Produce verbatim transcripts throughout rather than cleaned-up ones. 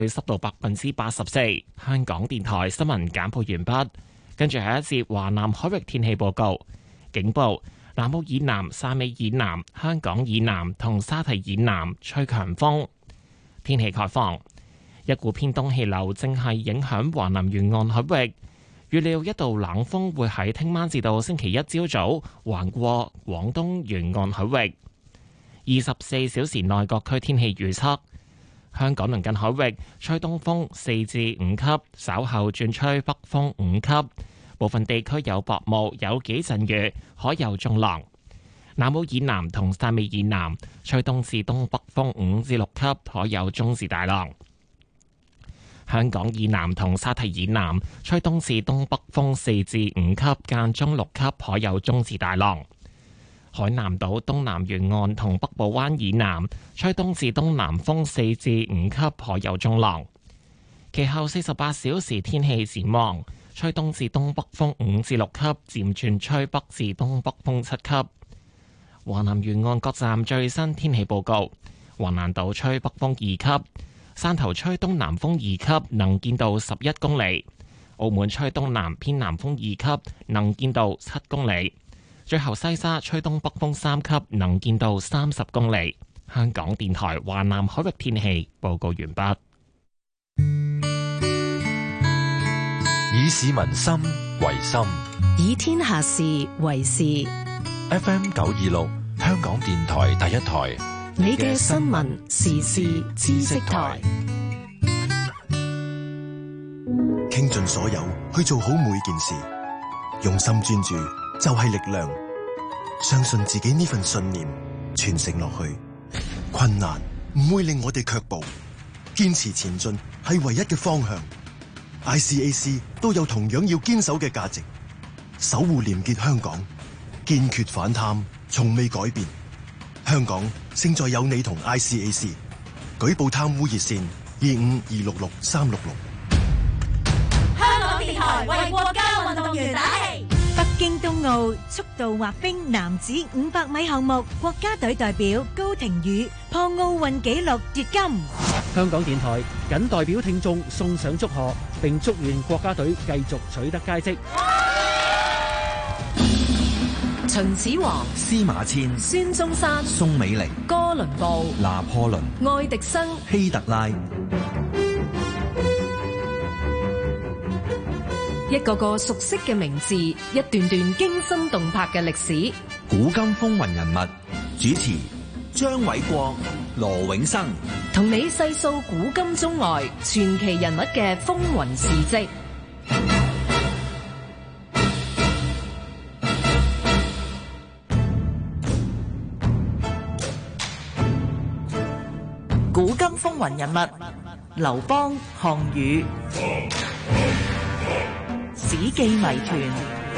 濕度百分之八十四。香港電台新聞簡報完畢，跟住係一節華南海域天氣報告。警報：南澳以南、汕尾以南、香港以南同沙堤以南吹強風。天氣概況：一股偏東氣流正係影響華南沿岸海域。預料一道冷鋒會喺聽晚至到星期一朝早橫過廣東沿岸海域。二十四小時內各區天氣預測：香港鄰近海域吹東風四至五級，稍後轉吹北風五級，部分地區有薄霧，有幾陣雨，海有中浪。南澳以南同汕尾以南吹東至東北風五至六級，海有中至大浪。香港以南同沙堤以南吹東至東北風四至五級，間中六級，海有中至大浪。海南島東南沿岸同北部灣以南吹東至東南風四至五級，海有中浪。其後四十八小時天氣展望，吹東至東北風五至六級，漸轉吹北至東北風七級。華南沿岸各站最新天氣報告：華南島吹北風二級。汕頭吹東南風二級，能見度十一公里；澳門吹東南偏南風二級，能見度七公里。最後西沙吹東北風三級，能見度三十公里。香港電台華南海域天氣報告完畢。 以市民心為心， 以天下事為事。 F M 九二六，香港電台第一台。 你嘅新聞時事知識台， 傾盡所有去做好每件事，用心專注就係力量。相信自己呢份信念，傳承落去，困難唔會令我哋卻步，堅持前進係唯一嘅方向。I C A C 都有同樣要堅守嘅價值，守護廉潔香港，堅決反貪，從未改變。香港勝在有你同 I C A C， 舉報貪污熱線二五二六六三六六。 香港電台為國家運動員打氣。 北京冬奧速度滑冰男子五百米項目，國家隊代表高亭宇破奧運紀錄奪金。 香港電台謹代表聽眾送上祝賀，並祝願國家隊繼續取得佳績。 秦始皇、 司馬遷、 孫中山、 宋美齡、 哥倫布、 拿破崙、 愛迪生、 希特拉， 一個個熟悉嘅名字，一段段驚心動魄嘅歷史。 古今風雲人物，主持張偉國、羅永生， 同你細數古今中外傳奇人物嘅風雲事跡。 古今風雲人物：劉邦、項羽。史記謎團。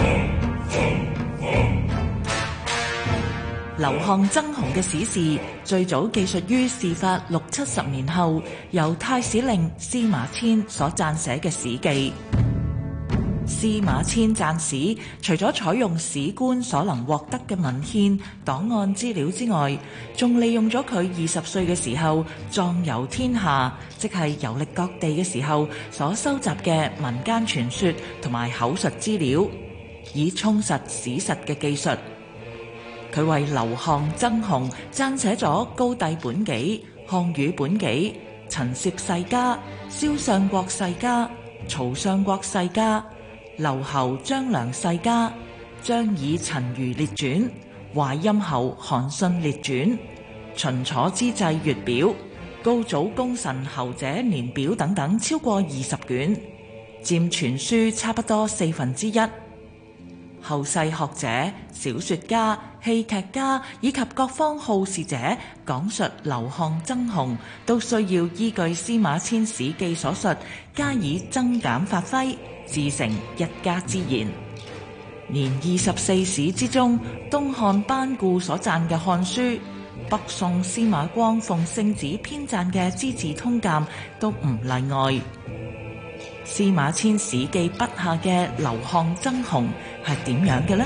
劉項爭雄嘅史事最早記述於事發六七十年後，由太史令司馬遷所撰寫嘅史記。司馬遷撰史，除咗採用史官所能獲得嘅文獻檔案資料之外，仲利用咗佢二十歲嘅時候壯遊天下，即係遊歷各地嘅時候所收集嘅民間傳說同埋口述資料，以充實史實嘅記述。佢為劉項爭雄撰寫咗《高帝本紀》、《項羽本紀》、《陳涉世家》、《蕭相國世家》、《曹相國世家》、劉侯張良世家、張耳陳餘列傳、淮陰侯韓信列傳、秦楚之際月表、高祖功臣侯者年表等等，超過二十卷，佔全書差不多四分之一。後世學者、小說家、戲劇家以及各方好事者講述劉項爭雄，都需要依據司馬遷史記所述，加以增減發揮，自成一家之言。連二十四史之中，東漢班固所撰嘅《漢書》，北宋司馬光奉聖旨編撰嘅《資治通鑑》都唔例外。司馬遷史記筆下嘅劉項爭雄係點樣嘅呢？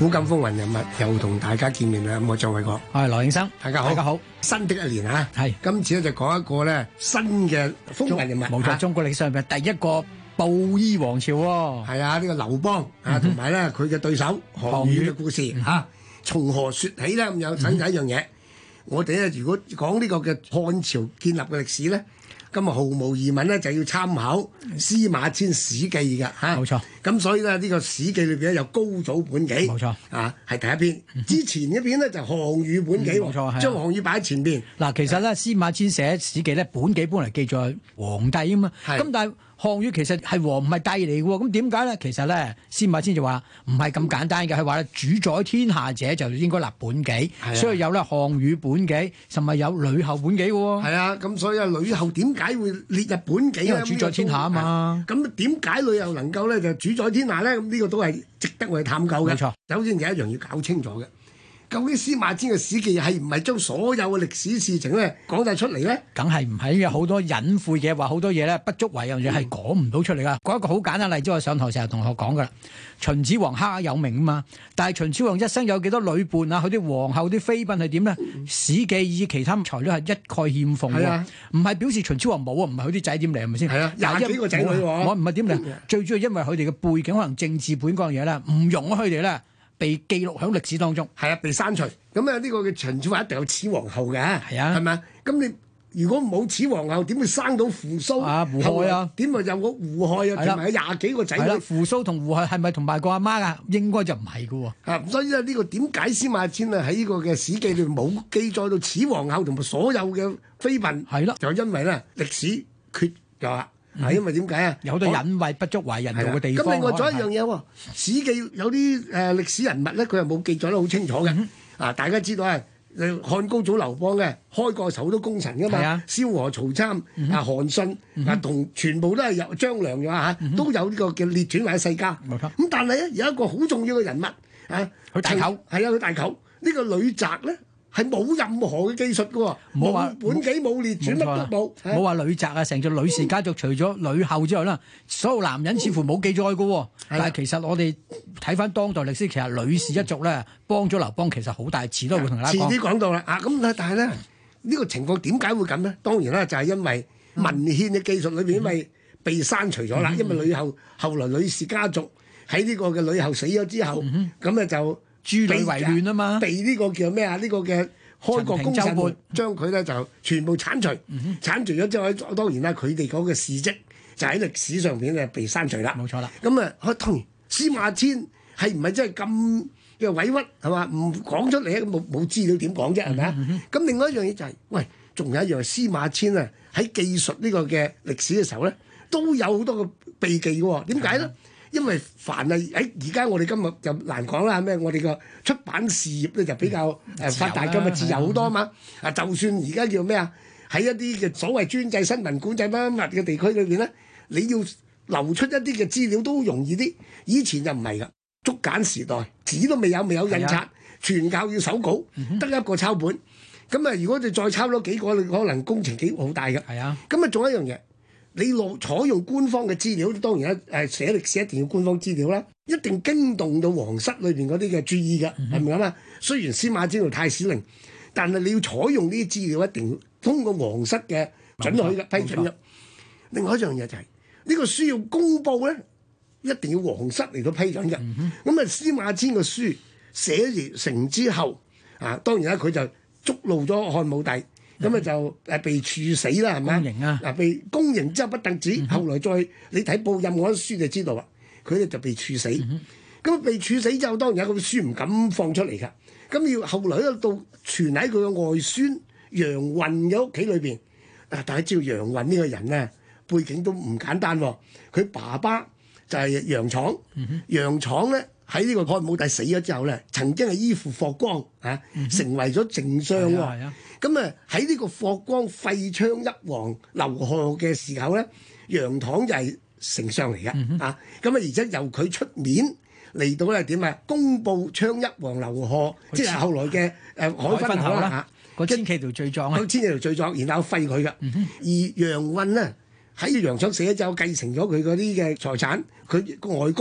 古今風雲人物又同大家見面啦，咁我張偉國， 我係羅應生， 大家好， 大家好。 新的一年啊， 係今次咧就講一個咧新嘅風雲人物， 冇錯，中國歷史上面第一個布衣王朝喎。 係啊，呢個劉邦啊，同埋咧佢嘅對手項羽嘅故事嚇，從何説起咧？咁有睇睇一樣嘢，我哋咧如果講呢個嘅漢朝建立嘅歷史咧。咁啊，毫無疑問咧，就要參考司馬遷《史記》嘅嚇， 冇錯。咁所以咧，呢個《史記》裏邊咧有高祖本紀， 冇錯啊，係第一篇。嗯、之前一篇咧就係項羽本紀，冇錯，將項羽擺喺前邊。 嗱，其實咧，司馬遷寫《史記》咧，本紀本嚟記載皇帝啊嘛，咁但係項羽其實係王唔係帝嚟嘅喎，咁點解咧？其實咧，司馬遷就話唔係咁簡單嘅，佢話咧主宰天下者就應該立本紀，所以有咧項羽本紀，甚至有呂後本紀嘅喎。 係啊，咁所以啊，呂後點解會列入本紀咧？ 因為主宰天下啊嘛。 咁點解呂後能夠咧就主宰天下咧？咁呢個都係值得我哋探究嘅。 冇錯， 首先有一樣要搞清楚嘅。究竟司馬遷嘅史記係唔係將所有嘅歷史事情咧講晒出嚟咧？ 梗係唔係，有好多隱晦嘅話，好多嘢咧不足為樣嘢係講唔到出嚟噶。講一個好簡單例子，我上台成日同學講噶啦。秦始皇赫赫有名啊嘛，但係秦始皇一生有幾多女伴啊？佢啲皇后啲妃嬪係點咧？史記以其他材料係一概欠奉喎，唔係表示秦始皇冇啊，唔係佢啲仔點嚟係咪先？ 係啊，廿幾個仔女喎， 我唔係點嚟，最主要因為佢哋嘅背景可能政治本嗰樣嘢咧，唔容許佢哋咧被記錄喺歷史當中， 係啊，被刪除。咁啊，呢個嘅秦始皇一定有始皇后嘅， 係啊， 係咪？咁你如果冇始皇后，點會生到扶蘇啊、胡亥啊？ 點會有個胡亥啊？同埋有廿幾個仔女？ 扶蘇同胡亥係咪同埋個阿媽啊？應該就唔係嘅喎。 啊，所以咧呢個點解司馬遷啊喺呢個嘅史記裏冇記載到始皇后同埋所有嘅妃嬪？ 係咯， 就因為咧歷史缺咗啦。係、嗯、因為點解啊？ 有好多隱諱不足為人道嘅地方。 咁另外仲有一樣嘢喎，《史記》有啲誒歷史人物咧，佢係冇記載得好清楚嘅。嗯、啊，大家知道啊，漢高祖劉邦嘅開國時候好多功臣噶嘛，蕭何、曹參、嗯、啊、韓信、嗯、啊，同全部都係有張良嘅嚇，嗯、都有呢個叫列傳或者世家。冇錯。咁但係咧有一個好重要嘅人物啊， 佢大舅係啊，佢大舅、這個、呢個呂澤咧。係冇任何嘅技術嘅喎，冇本紀冇列傳乜都冇， 冇話呂澤啊，成隻呂氏家族除咗呂後之外啦，所有男人似乎冇記載嘅喎。但係其實我哋睇翻當代歷史，其實呂氏一族咧幫咗劉邦，其實好大，遲都會同大家講。遲啲講到啦，啊咁但係咧呢個情況點解會咁咧？當然啦，就係因為文獻嘅技術裏邊，因為被刪除咗啦，因為呂後後來呂氏家族喺呢個嘅呂後死咗之後，咁咧就。 諸呂為亂啊嘛， 被呢個叫咩啊？呢、這個嘅開國功臣將佢咧就全部剷除，嗯、剷除咗之後，當然啦，佢哋嗰個事蹟就喺歷史上邊咧被刪除啦。 冇錯啦。 咁啊，當然司馬遷係唔係真係咁嘅委屈係嘛？唔講出嚟冇冇資料點講啫係咪啊？咁、嗯嗯、另外一樣嘢就係、是，喂，仲有一樣司馬遷啊喺記述呢個嘅歷史嘅時候咧，都有好多個秘技嘅喎。點解咧？因為凡係喺而家我哋今日就難講啦，咩？我哋個出版事業咧就比較誒發達，今日自由好多嘛。啊，就算而家叫咩啊？喺一啲嘅所謂專制新聞管制乜乜嘅地區裏邊咧，你要流出一啲嘅資料都容易啲。以前就唔係㗎，竹簡時代紙都未有，未有印刷，全靠要手稿，得一個抄本。咁啊，如果你再抄多幾個，你可能工程幾好大㗎。係啊。咁啊，仲有一樣嘢。你落採用官方嘅資料，當然啦，誒寫歷史一定要官方資料啦，一定驚動到皇室裏邊嗰啲嘅注意嘅，係咪咁啊？雖然司馬遷同太史令，但係你要採用呢啲資料，一定要通過皇室嘅准許嘅批准嘅。另外一樣嘢就係、是、呢、呢個書要公佈咧，一定要皇室嚟到批准嘅。咁、嗯、啊，司馬遷嘅書寫完成之後，啊當然啦，佢就觸怒咗漢武帝。咁啊、嗯、就誒被處死啦，係咪？公刑啊！嗱，被公刑之後不特止，嗯、後來再你睇報任何書就知道啦，佢咧就被處死。咁、嗯、被處死之後，當然有個書唔敢放出嚟㗎。咁要後來咧到傳喺佢嘅外孫楊運嘅屋企裏邊。啊，大家知道楊運呢個人咧背景都唔簡單喎。佢爸爸就係楊敞，嗯、楊敞咧。喺呢個漢武帝死咗之後咧，曾經係依附霍光啊，嗯、成為咗丞相喎。咁啊喺呢個霍光廢昌邑王劉賀嘅時候咧，楊敞就係丞相嚟嘅、嗯、啊。咁啊而且由佢出面嚟到咧點啊，公佈昌邑王劉賀，即係後來嘅誒、呃、海昏侯啦嚇。 個千祈條罪狀啊， 個千祈條罪狀，然後廢佢嘅。嗯、而楊運呢，喺楊敞死咗之後繼承咗佢嗰啲嘅財產，佢個外公。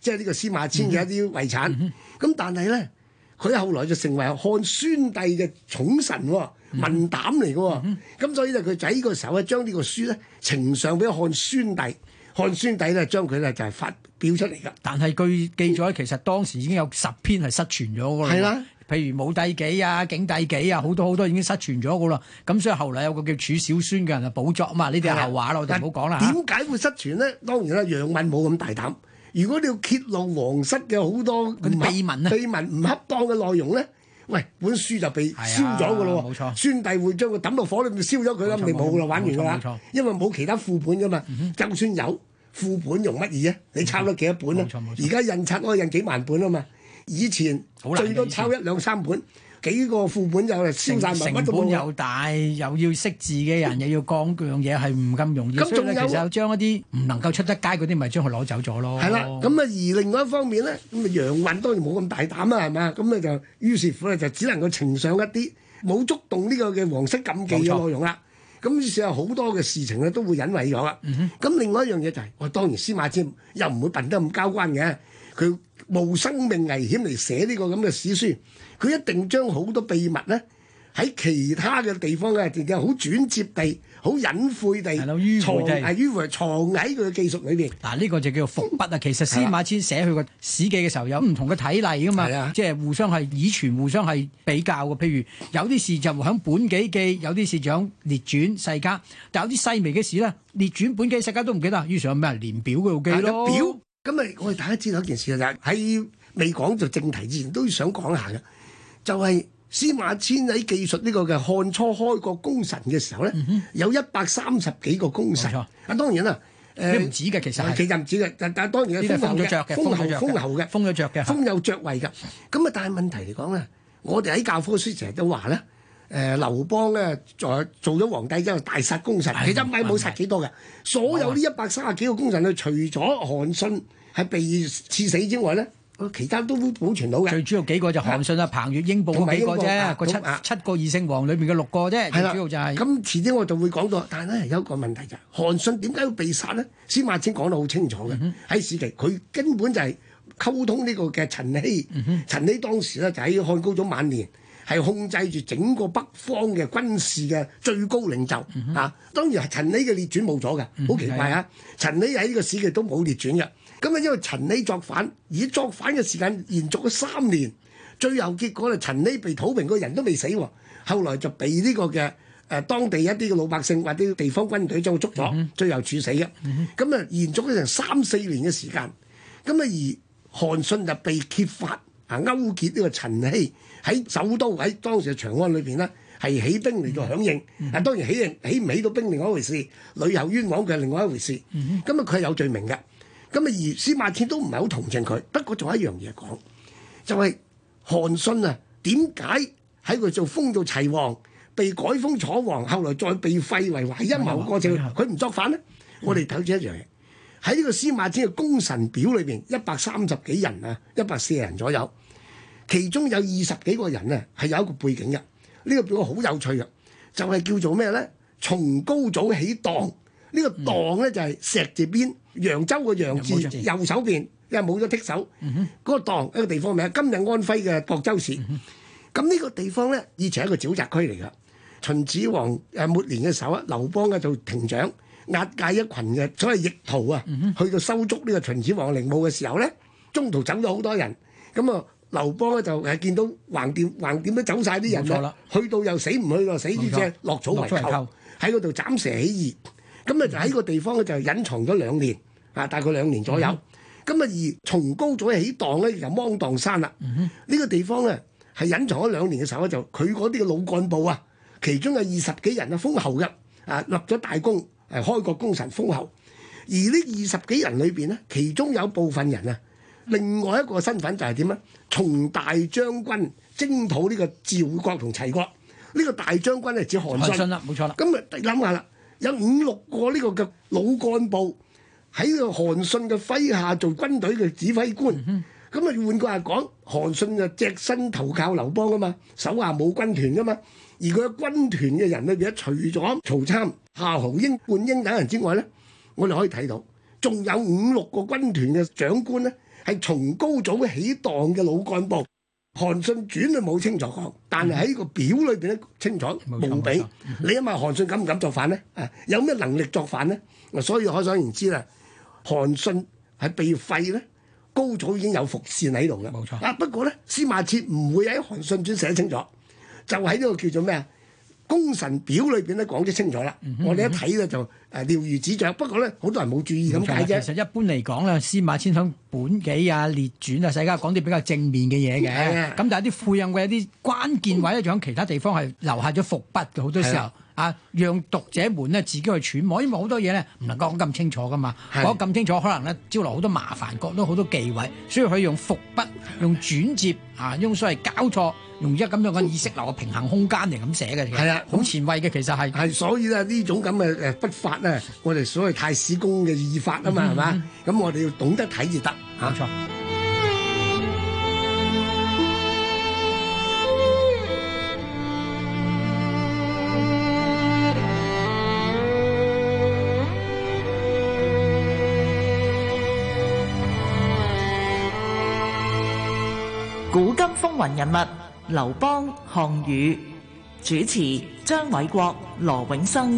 即係呢個司馬遷嘅一啲遺產。咁、嗯、但係咧，佢後來就成為漢宣帝嘅寵臣、哦、文膽嚟嘅。咁、嗯、所以咧，佢就喺呢個時候咧，將呢個書咧呈上俾漢宣帝。漢宣帝咧將佢咧就係發表出嚟㗎。 但係據記載，其實當時已經有十篇係失傳咗㗎啦。係啦。譬如武帝紀啊、景帝紀啊，好多好多已經失傳咗噶啦。咁所以後來有個叫褚小孫嘅人啊補作啊嘛，呢啲係後話啦，我哋唔好講啦。 點解會失傳咧？當然啦，楊敏冇咁大膽。如果你要揭露皇室嘅好多秘聞秘聞唔恰當嘅內容咧，喂，本書就被燒咗噶咯。冇錯，宣帝會將佢抌落火裏面燒咗佢啦，咁你冇啦，玩完噶啦。因為冇其他副本噶嘛，嗯、就算有副本用乜嘢啊？你抄咗幾多本啊？而家印刷可以印幾萬本啊嘛。以前最多抄一兩三本，幾個副本就燒晒埋， 成本又大，又要識字嘅人，又要講樣嘢，係唔咁容易。咁仲有其實將一啲唔能夠出得街嗰啲，咪將佢攞走咗咯。 係啦，咁啊而另外一方面咧，咁啊楊允當然冇咁大膽啦，係嘛？咁咧就於是乎咧就只能夠呈上一啲冇觸動呢個嘅皇室禁忌嘅內容啦。咁於是有好多嘅事情咧都會隱蔽咗啦。咁、嗯、另外一樣嘢就係、是，我當然司馬遷又唔會笨得咁交關嘅，佢冒生命危險嚟寫呢個咁嘅史書，佢一定將好多秘密咧喺其他嘅地方咧，直接好轉接地、好隱晦地藏係迂迴藏喺佢嘅記述裏邊。 嗱，呢個就叫做伏筆啊！其實司馬遷寫佢個史記嘅時候有唔同嘅體例噶嘛，即係互相係以傳、互相係比較嘅。譬如有啲事就響本紀記，有啲事就響列傳世家，但有啲細微嘅事咧，列傳本紀世家都唔記得，於是有咩年表嗰度記咯。 表咁啊！我哋大家知道一件事就係喺未講就正題之前都想講下嘅，就係、是、司馬遷喺記述呢個嘅漢初開國功臣嘅時候咧，嗯、有一百三十幾個功臣。啊，當然啦， 誒唔止嘅，其實其實唔止嘅，但但當然係封咗爵嘅，封侯封侯嘅， 封咗爵嘅， 封有爵位嘅。咁啊，但係問題嚟講咧，我哋喺教科書成日都話咧，誒、呃、劉邦咧在做咗皇帝之後大殺功臣，其實唔係冇殺幾多嘅，所有呢一百三十幾個功臣，佢除咗韓信係被刺死之外咧，其他都保存到嘅。最主要幾個就韓信啊、彭越、英布嗰幾個啫，個七七個二聖王裏邊嘅六個啫。最主要就係、是、 咁，遲啲我就會講到。但係咧有一個問題就係、是、韓信點解要被殺咧？司馬遷講得好清楚嘅，喺、嗯、史記佢根本就係溝通呢個嘅陳希。嗯、陳希當時咧就喺漢高祖晚年係控制住整個北方嘅軍事嘅最高領袖。嗯、啊，當然係陳希嘅列傳冇咗嘅，好、嗯、奇怪啊！陳希喺呢個史記都冇列傳嘅。咁啊，因為陳希作反，而作反嘅時間延續咗三年，最後結果咧，陳希被討平個人都未死喎，後來就被呢個嘅誒、呃、當地一啲嘅老百姓或者地方軍隊將佢捉咗，嗯、最後處死嘅。咁、嗯、啊，延續咗成三四年嘅時間，咁啊而韓信就被揭發啊勾結呢個陳希喺首都喺當時嘅長安裏邊呢，係起兵嚟到響應。嗯、啊當然起起唔起到兵另外一回事，旅遊冤枉嘅另外一回事。咁啊佢係有罪名嘅。咁啊，而司馬遷都唔係好同情佢。不過仲有一樣嘢講，就係、是、韓信啊，點解喺佢做封做齊王，被改封楚王，後來再被廢為淮陰侯過程，佢唔作反呢？嗯、我哋睇住一樣嘢，喺呢個司馬遷嘅功臣表裏邊，一百三十幾人啊，一百四十人左右，其中有二十幾個人啊係有一個背景嘅。呢、這個表好有趣嘅，就係、是、叫做咩咧？從高祖起蕩。呢、這個蕩咧就係石字邊，揚州個揚字右手邊，因為冇咗剔手。嗰、嗯、個蕩一個地方名，今日安徽嘅亳州市。咁呢、嗯、個地方咧，以前係一個沼澤區嚟㗎。秦始皇誒末年嘅時候啊，劉邦嘅做亭長，押解一群嘅所謂逆徒啊，嗯、去到收捉呢個秦始皇陵墓嘅時候咧，中途走咗好多人。咁啊，劉邦咧就係見到橫掂橫掂都走晒啲人啦，去到又死唔去到死，於是落草為寇，喺嗰度斬蛇起義。咁啊就喺個地方咧就隱藏咗兩年，啊大概兩年左右。咁啊、嗯、而從高祖起蕩咧就芒砀山啦。呢、嗯、哼個地方咧係隱藏咗兩年嘅時候咧，就佢嗰啲嘅老幹部啊，其中有二十幾人啊封侯嘅，啊立咗大功，誒開國功臣封侯。而呢二十幾人裏邊咧，其中有部分人啊，另外一個身份就係點咧？從大將軍征討呢個趙國同齊國。呢、這個大將軍係指韓信啦，冇錯啦。咁啊諗下啦。有五六個呢個嘅老幹部喺個韓信嘅麾下做軍隊嘅指揮官，咁啊、嗯、換句話講，韓信就隻身投靠劉邦啊嘛，手下冇軍團噶嘛，而佢嘅軍團嘅人裏邊，除咗曹參、夏侯嬰、灌嬰等人之外咧，我哋可以睇到，仲有五六個軍團嘅長官咧， 係從高祖起檔嘅老幹部。韓信傳佢冇清楚講，但係喺呢個表裏邊咧清楚無比。你諗下韓信敢唔敢作反咧？啊，有咩能力作反咧？所以可想而知啦。韓信係被廢咧，高祖已經有伏線喺度嘅。冇錯。啊，不過咧司馬遷唔會喺韓信傳寫清楚，就喺呢個叫做咩啊？功臣表裏邊咧講得清楚啦，嗯、我哋一睇咧就誒了如指掌。不過咧，好多人冇注意咁解啫。 其實一般嚟講咧，司馬遷響本紀啊、列傳啊、世家講啲比較正面嘅嘢嘅。咁但係啲副印嘅一啲關鍵位咧，仲喺其他地方係留下咗伏筆嘅。好多時候啊，讓讀者們咧自己去揣摩，因為好多嘢咧唔能夠講咁清楚噶嘛。講咁清楚，可能咧招來好多麻煩，覺得好多忌諱，所以可以用伏筆、用轉接啊，用所謂交錯。用一咁樣嘅意識流嘅平衡空間嚟咁寫嘅，係啊，好前衛嘅其實係係，所以咧呢種咁嘅誒筆法咧，我哋所謂太史公嘅意法啊嘛，係嘛、嗯？咁我哋要懂得睇至得，冇錯。 古今風雲人物。劉邦、項羽，主持張偉國、羅永生。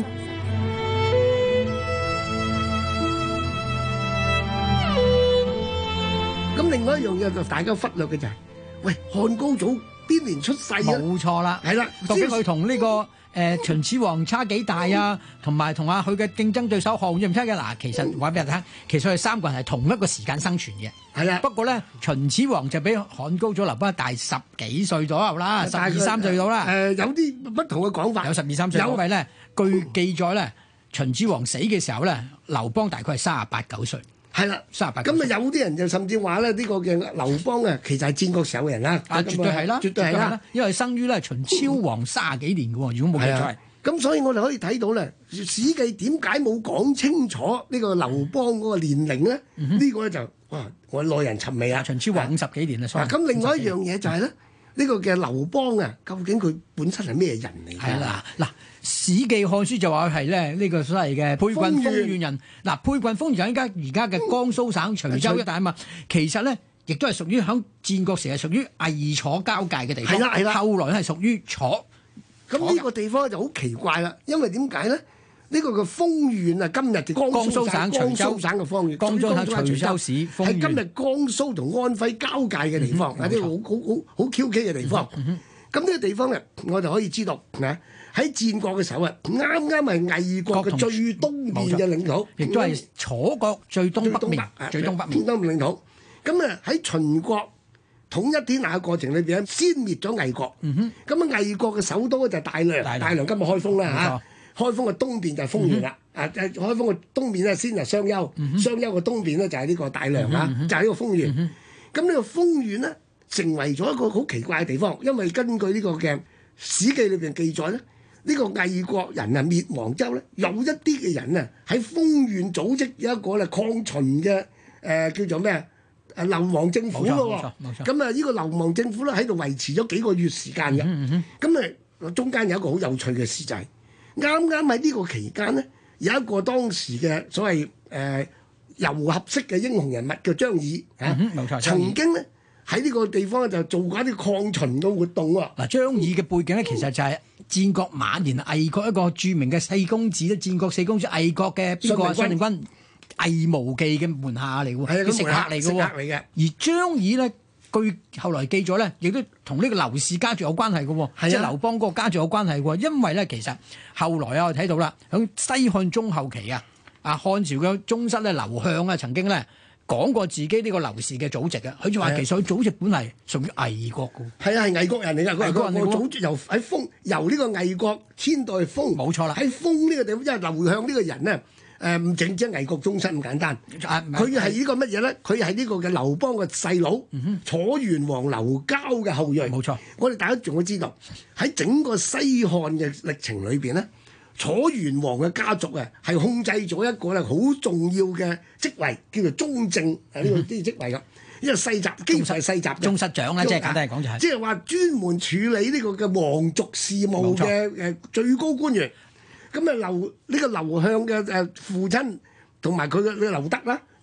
咁另外一樣嘢就大家忽略嘅就係、是，喂，漢高祖邊年出世啊？ 冇錯啦， 係啦， 究竟佢同呢個誒秦始皇差幾大啊？同埋同啊佢嘅競爭對手項羽唔差嘅嗱，其實話俾人聽，其實佢哋三個人係同一個時間生存嘅。係啊，不過咧，秦始皇就比漢高祖劉邦大十幾歲左右啦，十二三歲到啦。 誒，有啲不同嘅講法， 有十二三歲。因為咧，據記載咧，秦始皇死嘅時候咧，劉邦大概係三十八九歲。係啦，三十八。咁啊，有啲人就甚至話咧，呢個嘅劉邦啊，其實係戰國時候嘅人啦。啊，絕對係啦，絕對係啦，因為生於咧秦昭皇三十幾年嘅喎，如果冇記錯。 咁所以我哋可以睇到咧，《史記》點解冇講清楚呢個劉邦嗰個年齡咧？呢、嗯、個咧就哇，我耐人尋味啊！ 秦始皇五十幾年啦， 咁、啊、另外一樣嘢就係、是、咧，呢、這個嘅劉邦啊，究竟佢本身係咩人嚟？ 係啦，嗱，《史記》《漢書》就話佢係咧呢個所謂嘅沛郡豐縣人。嗱，沛郡豐縣就而家而家嘅江蘇省徐州一帶啊嘛。其實咧，亦都係屬於喺戰國時係屬於魏楚交界嘅地方。係啦係啦，後來係屬於楚。咁呢個地方就好奇怪啦，因為點解咧？呢、呢個嘅豐縣啊，今日嘅江蘇省徐州省嘅方縣，江蘇省徐州市豐縣， 係今日江蘇同安徽交界嘅地方，係啲好好好好 Q K 嘅地方。咁呢、嗯、個地方咧，我就可以知道啊，喺戰國嘅時候啊，啱啱係魏國嘅最東面嘅領土， 亦都係楚國最東北面、最東北面東領土。咁啊喺秦國統一天下嘅過程裏邊，先滅咗魏國。咁、嗯、啊，魏國嘅首都就係大梁，大梁今日開封啦嚇。開封嘅東邊就係豐縣啦。啊、嗯，開封嘅東面咧先係商丘，嗯、商丘嘅東邊咧就係呢個大梁啦，嗯、就係呢個豐縣。咁、嗯、呢個豐縣咧成為咗一個好奇怪嘅地方，因為根據呢個嘅《史記》裏邊記載咧，呢、呢個魏國人啊滅亡之後咧，有一啲嘅人啊喺豐縣組織有一個咧抗秦嘅誒、呃、叫做咩啊？誒流亡政府咯喎，咁啊呢個流亡政府咧喺度維持咗幾個月時間嘅，咁、嗯、啊、嗯、中間有一個好有趣嘅事就係啱啱喺呢個期間咧，有一個當時嘅所謂誒糅合式嘅英雄人物叫張儀啊、嗯，曾經咧喺呢個地方就做過一啲抗秦嘅活動喎。嗱，張儀嘅背景咧其實就係戰國晚年魏國一個著名嘅四公子咧，戰國四公子魏國嘅邊個啊？信陵君。魏無忌嘅門下嚟喎，係食客嚟嘅喎。而張儀咧，據後來記咗咧，亦都同呢個劉氏家族有關係嘅喎，即係劉邦嗰個家族有關係喎。因為咧，其實後來啊，我睇到啦，喺西漢中後期啊，啊漢朝嘅宗室咧，劉向啊，曾經咧講過自己呢個劉氏嘅祖籍嘅，佢就話其實佢祖籍本嚟屬於魏國嘅。係啊，係魏國人嚟㗎，佢係個祖籍由喺豐由呢個魏國遷到去豐。冇錯啦，喺豐呢個地方，因為劉向呢個人咧。誒唔淨止魏國宗室咁簡單，佢係呢個乜嘢咧？佢係呢個嘅劉邦嘅細佬，楚元王劉交嘅後裔。冇錯，我哋大家仲會知道喺整個西漢嘅歷程裏邊咧，楚元王嘅家族啊係控制咗一個咧好重要嘅職位，叫做宗正啊呢個啲職位咁。因為世襲幾乎係世襲宗室長啦，即係簡單嚟講就係，即係話專門處理呢個嘅皇族事務嘅誒最高官員。咁啊，劉呢個劉向嘅誒父親同埋佢嘅劉德啦，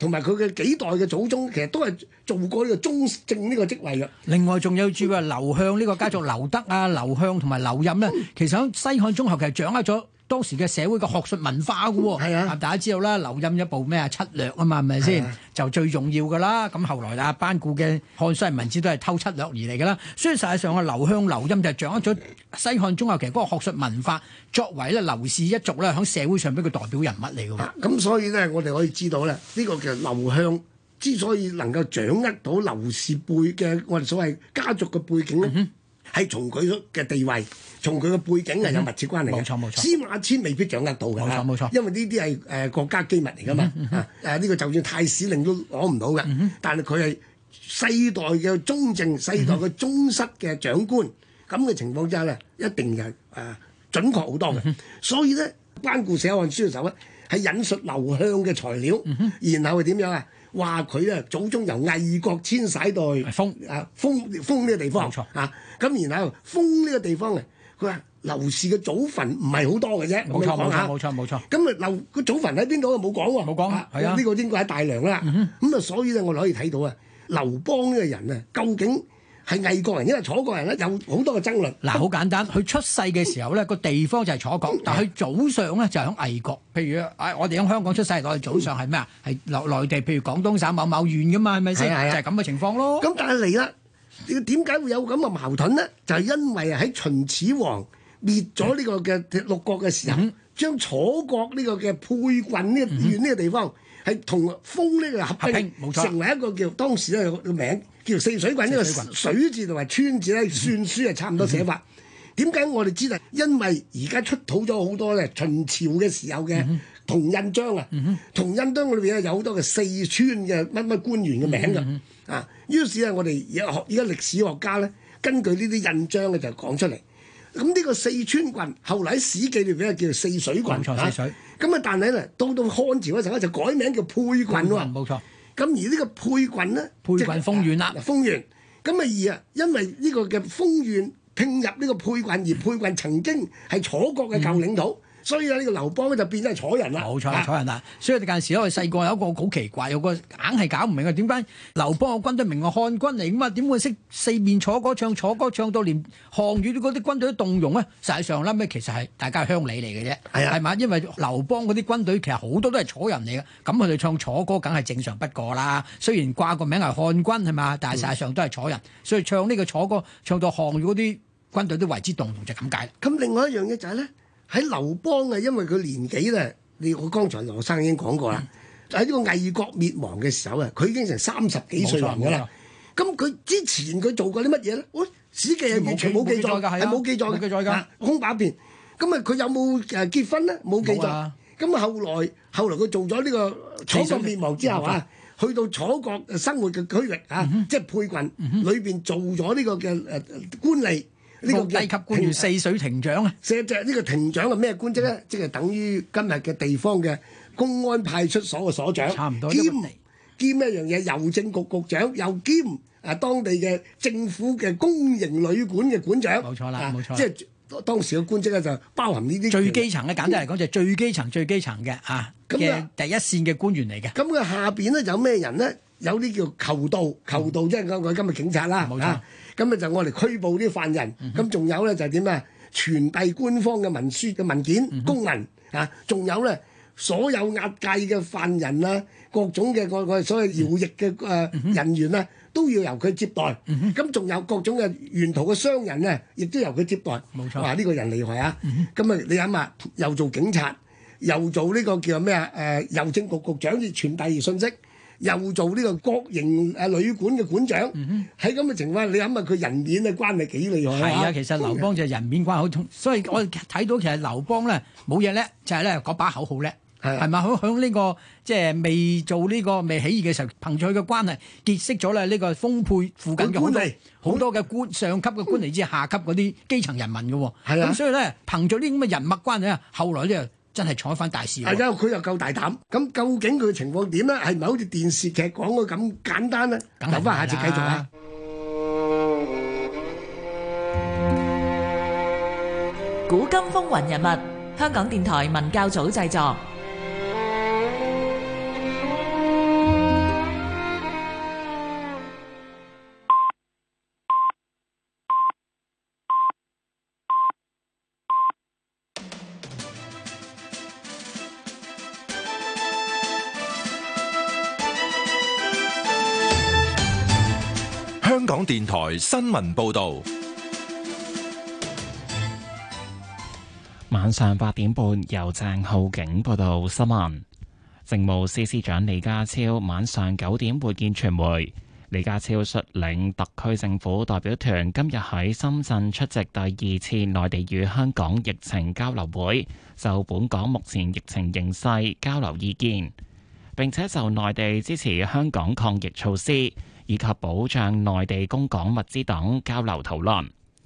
同埋佢嘅幾代嘅祖宗，其實都係做過呢個宗正呢個職位嘅。 另外仲有注意啊，劉向呢個家族劉德啊、劉向同埋劉任咧，其實喺西漢中後期係掌握咗當時嘅社會嘅學術文化嘅喎。係啊，大家知道啦，劉任一部咩啊《七略》啊嘛，係咪先？就最重要㗎啦。咁後來啊，班固嘅《漢書文字》都係偷七略而嚟㗎啦。所以實際上啊，劉向、劉任就掌握咗西漢中後期嗰個學術文化，作為咧劉氏一族咧喺社會上邊嘅代表人物嚟㗎喎。 咁所以咧，我哋可以知道咧，呢個叫劉向之所以能夠掌握到劉氏輩嘅我哋所謂家族嘅背景咧，係從佢嘅地位，從佢嘅背景係有密切關係嘅。 冇錯冇錯。 司馬遷未必掌握到㗎。 冇錯冇錯。 因為呢啲係誒國家機密嚟㗎嘛。啊誒呢個就算太史令都攞唔到嘅。但係佢係世代嘅宗正、世代嘅宗室嘅長官，咁嘅情況之下咧，一定係誒準確好多嘅。所以咧，班固寫《漢書》嘅時候咧，係引述劉向嘅材料，然後係點樣啊？話佢啊祖宗由魏國遷徙到封啊封封呢個地方，冇錯啊。咁然後封呢個地方嘅，佢話劉氏嘅祖墳唔係好多嘅啫。 冇錯冇錯冇錯冇錯。 咁啊劉個祖墳喺邊度啊？冇講喎。冇講。係啊。呢個應該喺大梁啦。咁啊，所以咧我哋可以睇到啊，劉邦呢個人啊，究竟係魏國人，因為楚國人咧有好多嘅爭論。 嗱，好簡單，佢出世嘅時候咧，個地方就係楚國，但係佢祖上咧就係喺魏國。譬如啊，我哋喺香港出世，我哋祖上係咩啊？係內內地，譬如廣東省某某縣噶嘛，係咪先？就係咁嘅情況咯。 咁但係嚟啦，點解會有咁嘅矛盾呢？就係因為喺秦始皇滅咗呢個嘅六國嘅時候，將楚國呢個嘅沛郡呢個縣呢個地方係同封呢個合併，成為一個叫當時咧個名叫四水郡。呢個水字同埋川字咧，算書係差唔多寫法。點解我哋知道？因為而家出土咗好多咧秦朝嘅時候嘅銅印章啊，銅印章裏邊咧有好多嘅四川嘅乜乜官員嘅名㗎啊。於是咧，我哋而家學而家歷史學家咧，根據呢啲印章咧就講出嚟。咁呢個四川郡後來喺史記裏邊咧叫做四水郡，冇錯，四水。咁啊，但係咧到到漢朝嗰時候咧就改名叫沛郡喎，冇錯。咁而呢個沛郡咧， 沛郡封縣啦， 封縣。咁啊而啊，因為呢個嘅封縣併入呢個沛郡，而沛郡曾經係楚國嘅舊領土。嗯，所以咧呢個劉邦咧就變咗係楚人啦，冇錯，楚人啦。所以嗰陣時咧，我細個有一個好奇怪，有個硬係搞唔明啊，點解劉邦嘅軍隊明係漢軍嚟㗎嘛？點會識四面楚歌唱楚歌唱到連項羽嗰啲軍隊都動容咧？實際上咧，咩其實係大家鄉里嚟嘅啫，係啊，係嘛？因為劉邦嗰啲軍隊其實好多都係楚人嚟嘅，咁佢哋唱楚歌梗係正常不過啦。雖然掛個名係漢軍係嘛，但係實際上都係楚人，所以唱呢個楚歌唱到項羽嗰啲軍隊都為之動容，就咁解。咁另外一樣嘢就係咧。喺劉邦啊，因為佢年紀咧，你我剛才羅生已經講過啦。喺呢個魏國滅亡嘅時候啊，佢已經成三十幾歲人㗎啦。咁佢之前佢做過啲乜嘢咧？喂，史記係完全冇記載㗎，係冇記載嘅，空白一片。咁啊，佢有冇誒結婚咧？冇記載。咁啊，後來後來佢做咗呢個楚國滅亡之後啊，去到楚國生活嘅區域啊，即係沛郡裏邊做咗呢個嘅誒官吏。呢個低級官員四水亭長啊，四隻呢個亭長係咩官職咧？即係等於今日嘅地方嘅公安派出所嘅所長，差唔多兼兼一樣嘢，郵政局局長又兼啊當地嘅政府嘅公營旅館嘅館長。冇錯啦，冇錯。即係當時嘅官職咧，就包含呢啲最基層咧。簡單嚟講，就係最基層、最基層嘅啊嘅第一線嘅官員嚟嘅。咁佢下邊咧有咩人咧？有啲叫囚盜，囚盜即係我今日警察啦。冇錯。咁啊就我哋拘捕啲犯人，咁仲、嗯、有咧就係點啊？傳遞官方嘅文書嘅文件、嗯、公文啊，仲有咧所有押解嘅犯人啊，各種嘅我我所謂徭役嘅誒人員啊，嗯、都要由佢接待。咁仲、嗯、有各種嘅沿途嘅商人咧，亦都由佢接待。冇錯，哇！呢、呢個人厲害啊！咁啊、嗯，你諗下，又做警察，又做呢個叫咩啊？誒、呃，郵政局局長，要傳遞信息。又做呢個國營誒旅館嘅館長，喺咁嘅情況下，你諗下佢人面嘅關係幾厲害啊？係啊，其實劉邦就係人面關係好通，所以我睇到其實劉邦咧冇嘢叻，就係咧嗰把口好叻，係咪？佢響呢個即係未做呢、呢個未起義嘅時候，憑住佢嘅關係結識咗咧呢個豐沛附近嘅好多好多嘅官上級嘅官吏之下級嗰啲基層人民嘅喎，係啊，咁所以咧憑住呢啲咁嘅人脈關係啊，後來咧。真係闖翻大事喎！係啊，佢又夠大膽。咁究竟佢嘅情況點咧？係咪好似電視劇講嘅咁簡單咧？留翻下次繼續啊！ 古今風雲人物，香港電台文教組製作。 港電台新聞報道。 晚上八點半，由鄭浩景報道新聞。政務司司長李家超晚上九點會見傳媒。李家超率領特區政府代表團今日喺深圳出席第二次內地與香港疫情交流會，就本港目前疫情形勢交流意見，並且就內地支持香港抗疫措施以及保障內地供港物資等交流討論。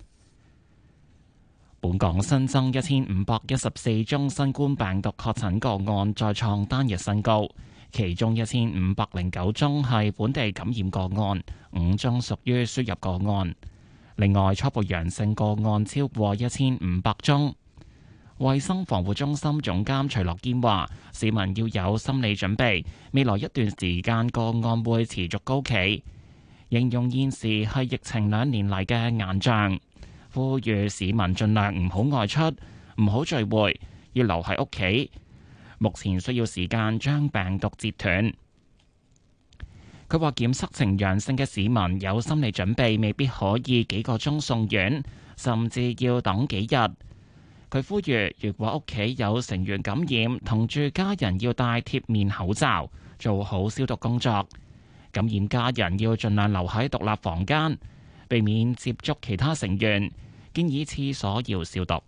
本港新增一千五百一十四宗新冠病毒確診個案，再創單日新高。其中一千五百零九宗係本地感染個案，五宗屬於輸入個案。另外，初步陽性個案超過一千五百宗。衛生防護中心總監徐樂堅話，市民要有心理準備，未來一段時間個案會持續高企。形容現時係疫情兩年嚟嘅硬仗，呼籲市民盡量唔好外出，唔好聚會，要留喺屋企。目前需要時間將病毒截斷。佢話檢測呈陽性嘅市民有心理準備，未必可以幾個鐘送院，甚至要等幾日。佢呼籲，如果屋企有成員感染，同住家人要戴貼面口罩，做好消毒工作。感染家人要盡量留喺獨立房間，避免接觸其他成員。建議廁所要消毒。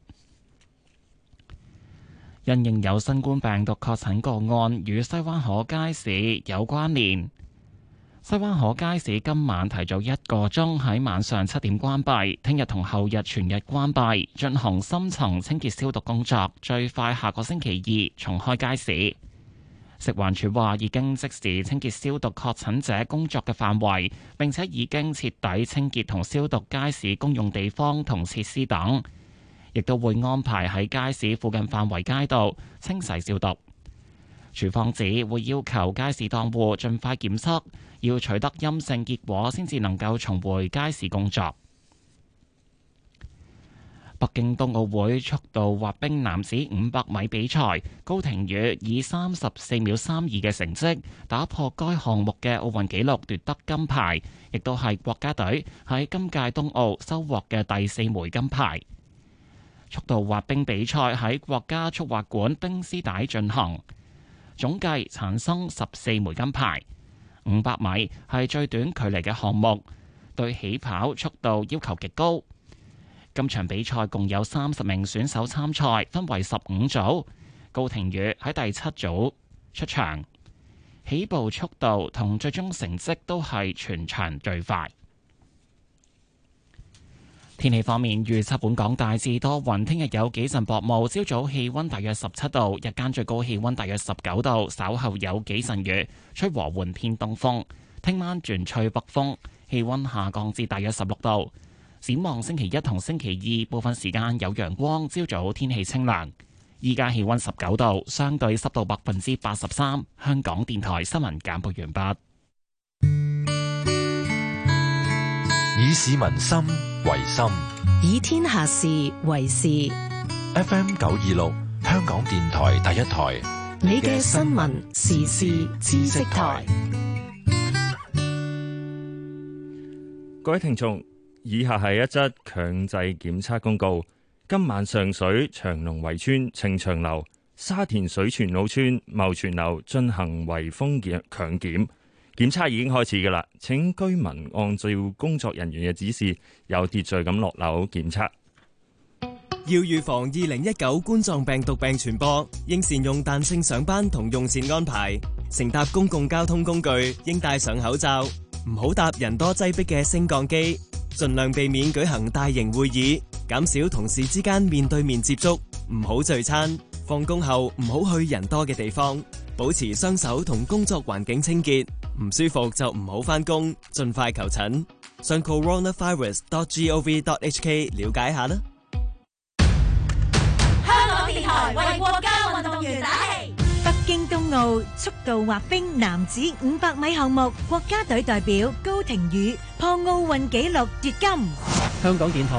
因應有新冠病毒確診個案與西灣河街市有關聯，西灣河街市今晚提早一個鐘喺晚上七點關閉，聽日同後日全日關閉，進行深層清潔消毒工作，最快下個星期二重開街市。食環署話已經即時清潔消毒確診者工作嘅範圍，並且已經徹底清潔同消毒街市公用地方同設施等。亦都會安排喺街市附近範圍街道清洗消毒。署方指會要求街市檔戶盡快檢測，要取得陰性結果先至能夠重回街市工作。北京冬奧會速度滑冰男子五百米比賽，高亭宇以三十四秒三二嘅成績打破該項目嘅奧運紀錄，奪得金牌，亦都係國家隊喺今屆冬奧收穫嘅第四枚金牌。速度滑冰比賽喺國家速滑館冰絲帶進行，總計產生十四枚金牌。五百米係最短距離嘅項目，對起跑速度要求極高。今場比賽共有三十名選手參賽，分為十五組。高亭宇喺第七組出場，起步速度同最終成績都係全場最快。天氣方面，預測本港大致多雲，聽日有幾陣薄霧，朝早氣溫大約十七度，日間最高氣溫大約十九度，稍後有幾陣雨，吹和緩偏東風。聽晚轉吹北風，氣溫下降至大約十六度。展望星期一同星期二，部分時間有陽光，朝早天氣清涼。依家氣溫十九度，相對濕度百分之八十三。香港電台新聞簡報完畢。 以市民心為心， 以天下事為事。 F M 九二六，香港電台第一台， 你嘅新聞時事知識台。 各位聽眾，以下係一則強制檢測公告。今晚上水長龍圍村呈祥樓、沙田水泉澳村茂泉樓進行圍封檢強檢。檢測已經開始㗎喇，請居民按照工作人員嘅指示，有秩序咁落樓檢測。 要預防二零一九冠狀病毒病傳播，應善用彈性上班同用膳安排。乘搭公共交通工具應戴上口罩，唔好搭人多擠迫嘅升降機，盡量避免舉行大型會議，減少同事之間面對面接觸，唔好聚餐。放工後唔好去人多嘅地方，保持雙手同工作環境清潔。唔舒服就唔好返工，盡快求診。上 coronavirus dot gov dot hk 了解下啦。 香港電台為國家運動員打氣。北京冬奧速度滑冰男子五百米項目，國家隊代表高亭宇破奧運紀錄奪金。 香港電台